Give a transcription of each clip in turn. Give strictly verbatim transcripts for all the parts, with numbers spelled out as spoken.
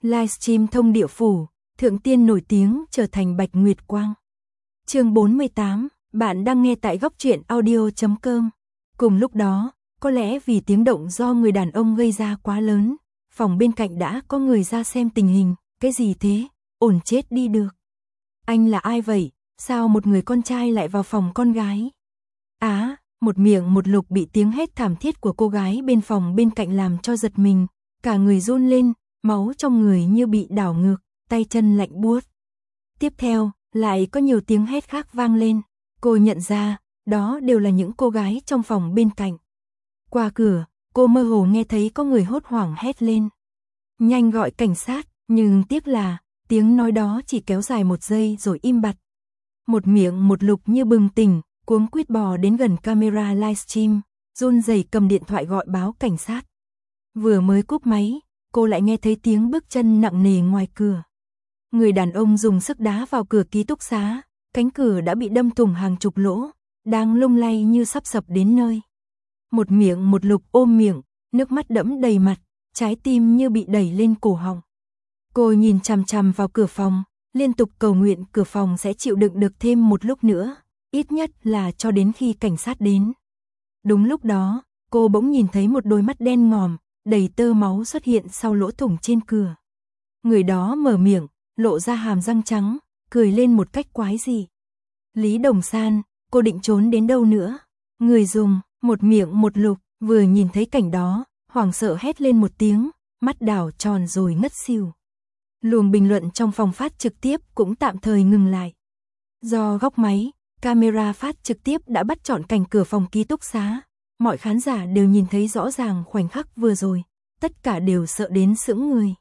Livestream thông địa phủ, thượng tiên nổi tiếng trở thành Bạch Nguyệt Quang. Chương bốn mươi tám, bạn đang nghe tại góc truyện audio chấm com. Cùng lúc đó, có lẽ vì tiếng động do người đàn ông gây ra quá lớn, phòng bên cạnh đã có người ra xem tình hình. Cái gì thế? Ổn chết đi được. Anh là ai vậy? Sao một người con trai lại vào phòng con gái? Á, một miệng một lục bị tiếng hét thảm thiết của cô gái bên phòng bên cạnh làm cho giật mình, cả người run lên, máu trong người như bị đảo ngược, tay chân lạnh buốt. Tiếp theo, lại có nhiều tiếng hét khác vang lên, cô nhận ra, đó đều là những cô gái trong phòng bên cạnh. Qua cửa, cô mơ hồ nghe thấy có người hốt hoảng hét lên. Nhanh gọi cảnh sát, nhưng tiếc là, tiếng nói đó chỉ kéo dài một giây rồi im bặt. Một miệng một lục như bừng tỉnh, cuống quýt bò đến gần camera livestream, run rẩy cầm điện thoại gọi báo cảnh sát. Vừa mới cúp máy, cô lại nghe thấy tiếng bước chân nặng nề ngoài cửa. Người đàn ông dùng sức đá vào cửa ký túc xá, cánh cửa đã bị đâm thủng hàng chục lỗ, đang lung lay như sắp sập đến nơi. Một miệng một lục ôm miệng, nước mắt đẫm đầy mặt, trái tim như bị đẩy lên cổ họng. Cô nhìn chằm chằm vào cửa phòng, liên tục cầu nguyện cửa phòng sẽ chịu đựng được thêm một lúc nữa, ít nhất là cho đến khi cảnh sát đến. Đúng lúc đó, cô bỗng nhìn thấy một đôi mắt đen ngòm, đầy tơ máu xuất hiện sau lỗ thủng trên cửa. Người đó mở miệng, lộ ra hàm răng trắng, cười lên một cách quái dị. Lý Đồng San, cô định trốn đến đâu nữa? Người dùng, một miệng một lục, vừa nhìn thấy cảnh đó, hoảng sợ hét lên một tiếng, mắt đảo tròn rồi ngất xỉu. Luồng bình luận trong phòng phát trực tiếp cũng tạm thời ngừng lại. Do góc máy, camera phát trực tiếp đã bắt trọn cảnh cửa phòng ký túc xá. Mọi khán giả đều nhìn thấy rõ ràng khoảnh khắc vừa rồi, tất cả đều sợ đến sững người.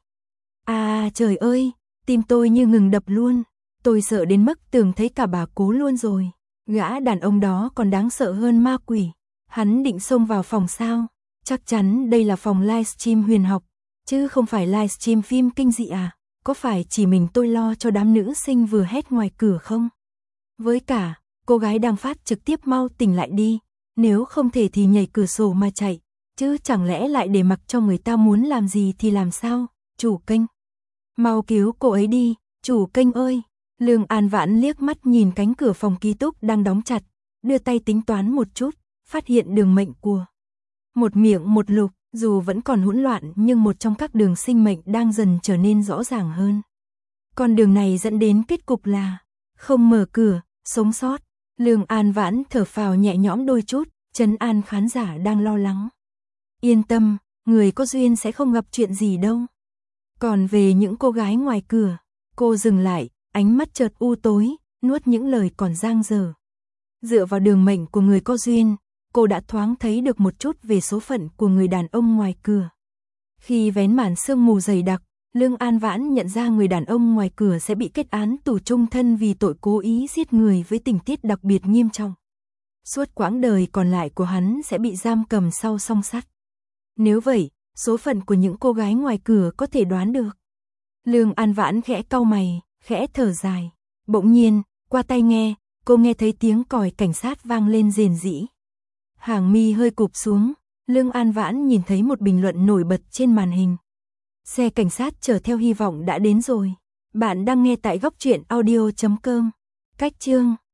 À trời ơi, tim tôi như ngừng đập luôn, tôi sợ đến mức tưởng thấy cả bà Cố luôn rồi. Gã đàn ông đó còn đáng sợ hơn ma quỷ, hắn định xông vào phòng sao? Chắc chắn đây là phòng livestream huyền học, chứ không phải livestream phim kinh dị à? Có phải chỉ mình tôi lo cho đám nữ sinh vừa hét ngoài cửa không? Với cả, cô gái đang phát trực tiếp mau tỉnh lại đi, nếu không thể thì nhảy cửa sổ mà chạy, chứ chẳng lẽ lại để mặc cho người ta muốn làm gì thì làm sao? Chủ kênh, mau cứu cô ấy đi, chủ kênh ơi. Lương An Vãn liếc mắt nhìn cánh cửa phòng ký túc đang đóng chặt, đưa tay tính toán một chút, phát hiện đường mệnh của một miệng một lục, dù vẫn còn hỗn loạn nhưng một trong các đường sinh mệnh đang dần trở nên rõ ràng hơn. Con đường này dẫn đến kết cục là không mở cửa, sống sót. Lương An Vãn thở phào nhẹ nhõm đôi chút, trấn an khán giả đang lo lắng. Yên tâm, người có duyên sẽ không gặp chuyện gì đâu. Còn về những cô gái ngoài cửa, cô dừng lại, ánh mắt chợt u tối, nuốt những lời còn dang dở. Dựa vào đường mệnh của người có duyên, cô đã thoáng thấy được một chút về số phận của người đàn ông ngoài cửa. Khi vén màn sương mù dày đặc, Lương An Vãn nhận ra người đàn ông ngoài cửa sẽ bị kết án tù chung thân vì tội cố ý giết người với tình tiết đặc biệt nghiêm trọng. Suốt quãng đời còn lại của hắn sẽ bị giam cầm sau song sắt. Nếu vậy, số phận của những cô gái ngoài cửa có thể đoán được. Lương An Vãn khẽ cau mày, khẽ thở dài. Bỗng nhiên, qua tai nghe, cô nghe thấy tiếng còi cảnh sát vang lên rền rĩ. Hàng mi hơi cụp xuống, Lương An Vãn nhìn thấy một bình luận nổi bật trên màn hình. Xe cảnh sát chở theo hy vọng đã đến rồi. Bạn đang nghe tại góc truyện audio chấm com. Cách chương